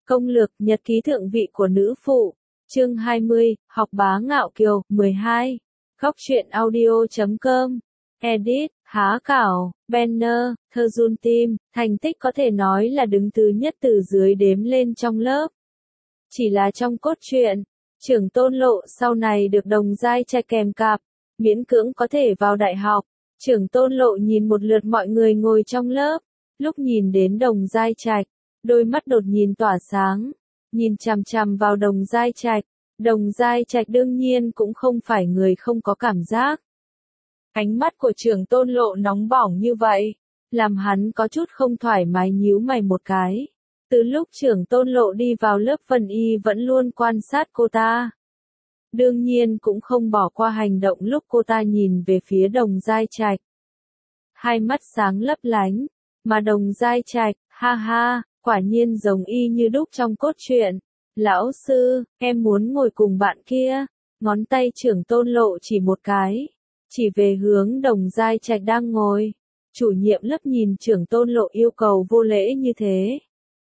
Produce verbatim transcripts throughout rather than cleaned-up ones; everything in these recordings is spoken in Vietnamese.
Công lược nhật ký thượng vị của nữ phụ. Chương hai mươi, học bá ngạo kiều. mười hai. Góc truyện audio chấm com. Edit, Há Cảo, Banner, Thơ Jun Tim, thành tích có thể nói là đứng thứ nhất từ dưới đếm lên trong lớp. Chỉ là trong cốt truyện, Trưởng Tôn Lộ sau này được Đồng Giai Trạch kèm cặp, miễn cưỡng có thể vào đại học. Trưởng Tôn Lộ nhìn một lượt mọi người ngồi trong lớp, lúc nhìn đến Đồng Giai Trạch, đôi mắt đột nhiên tỏa sáng, nhìn chằm chằm vào Đồng Giai Trạch. Đồng Giai Trạch đương nhiên cũng không phải người không có cảm giác. Ánh mắt của Trưởng Tôn Lộ nóng bỏng như vậy, làm hắn có chút không thoải mái nhíu mày một cái. Từ lúc Trưởng Tôn Lộ đi vào lớp Vân Y vẫn luôn quan sát cô ta. Đương nhiên cũng không bỏ qua hành động lúc cô ta nhìn về phía Đồng Giai Trạch. Hai mắt sáng lấp lánh, mà Đồng Giai Trạch, ha ha, quả nhiên giống y như đúc trong cốt truyện. Lão sư, em muốn ngồi cùng bạn kia. Ngón tay Trưởng Tôn Lộ chỉ một cái, chỉ về hướng Đồng Giai Trạch đang ngồi. Chủ nhiệm lớp nhìn Trưởng Tôn Lộ yêu cầu vô lễ như thế,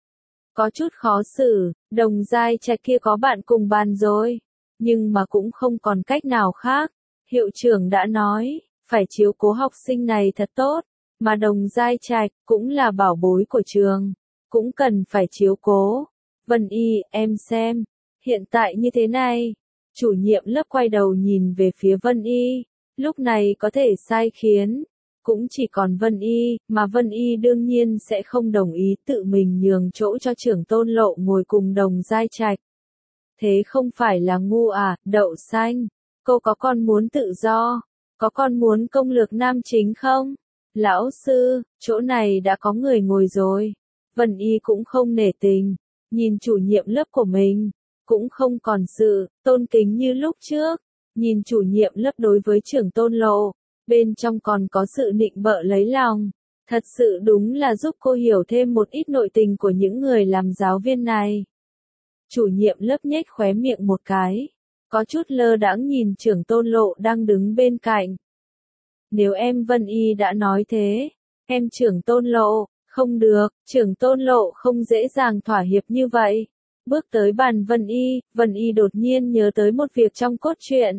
có chút khó xử. Đồng Giai Trạch kia có bạn cùng bàn rồi, nhưng mà cũng không còn cách nào khác. Hiệu trưởng đã nói, phải chiếu cố học sinh này thật tốt, mà Đồng Giai Trạch cũng là bảo bối của trường, cũng cần phải chiếu cố. Vân Y, em xem, hiện tại như thế này. Chủ nhiệm lớp quay đầu nhìn về phía Vân Y, lúc này có thể sai khiến, cũng chỉ còn Vân Y, mà Vân Y đương nhiên sẽ không đồng ý tự mình nhường chỗ cho Trưởng Tôn Lộ ngồi cùng Đồng Giai Trạch. Thế không phải là ngu à, đậu xanh, cô có con muốn tự do, có con muốn công lược nam chính không? Lão sư, chỗ này đã có người ngồi rồi. Vân Y cũng không nể tình, nhìn chủ nhiệm lớp của mình, cũng không còn sự tôn kính như lúc trước. Nhìn chủ nhiệm lớp đối với Trưởng Tôn Lộ, bên trong còn có sự nịnh bợ lấy lòng. Thật sự đúng là giúp cô hiểu thêm một ít nội tình của những người làm giáo viên này. Chủ nhiệm lớp nhếch khóe miệng một cái, có chút lơ đãng nhìn Trưởng Tôn Lộ đang đứng bên cạnh. Nếu em Vân Y đã nói thế, em Trưởng Tôn Lộ, không được. Trưởng Tôn Lộ không dễ dàng thỏa hiệp như vậy. Bước tới bàn Vân Y, Vân Y đột nhiên nhớ tới một việc trong cốt truyện.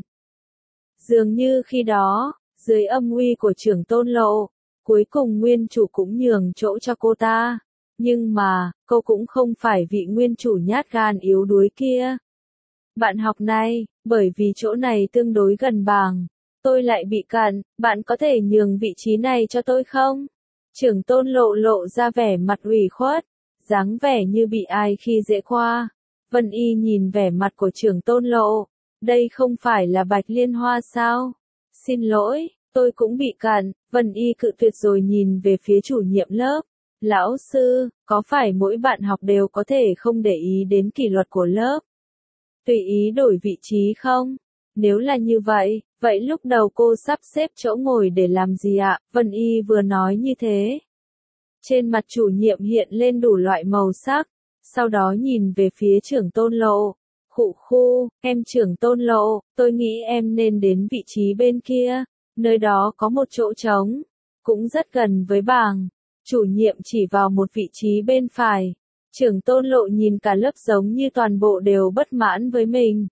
Dường như khi đó, dưới âm uy của Trưởng Tôn Lộ, cuối cùng nguyên chủ cũng nhường chỗ cho cô ta. Nhưng mà, cô cũng không phải vị nguyên chủ nhát gan yếu đuối kia. Bạn học này, bởi vì chỗ này tương đối gần bảng, tôi lại bị cận, bạn có thể nhường vị trí này cho tôi không? Trưởng Tôn Lộ lộ ra vẻ mặt ủy khuất, dáng vẻ như bị ai khi dễ qua. Vân Y nhìn vẻ mặt của Trưởng Tôn Lộ, đây không phải là Bạch Liên Hoa sao? Xin lỗi, tôi cũng bị cận. Vân Y cự tuyệt rồi nhìn về phía chủ nhiệm lớp. Lão sư, có phải mỗi bạn học đều có thể không để ý đến kỷ luật của lớp, tùy ý đổi vị trí không? Nếu là như vậy, vậy lúc đầu cô sắp xếp chỗ ngồi để làm gì ạ? Vân Y vừa nói như thế, trên mặt chủ nhiệm hiện lên đủ loại màu sắc, sau đó nhìn về phía Trưởng Tôn Lộ. Khụ khu, em Trưởng Tôn Lộ, tôi nghĩ em nên đến vị trí bên kia, nơi đó có một chỗ trống, cũng rất gần với bảng. Chủ nhiệm chỉ vào một vị trí bên phải. Trưởng Tôn Lộ nhìn cả lớp giống như toàn bộ đều bất mãn với mình.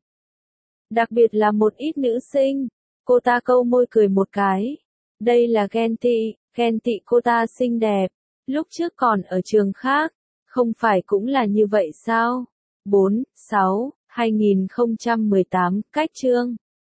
Đặc biệt là một ít nữ sinh. Cô ta câu môi cười một cái. Đây là ghen tị, ghen tị cô ta xinh đẹp. Lúc trước còn ở trường khác, không phải cũng là như vậy sao? bốn, sáu, hai nghìn không trăm mười tám, cách chương.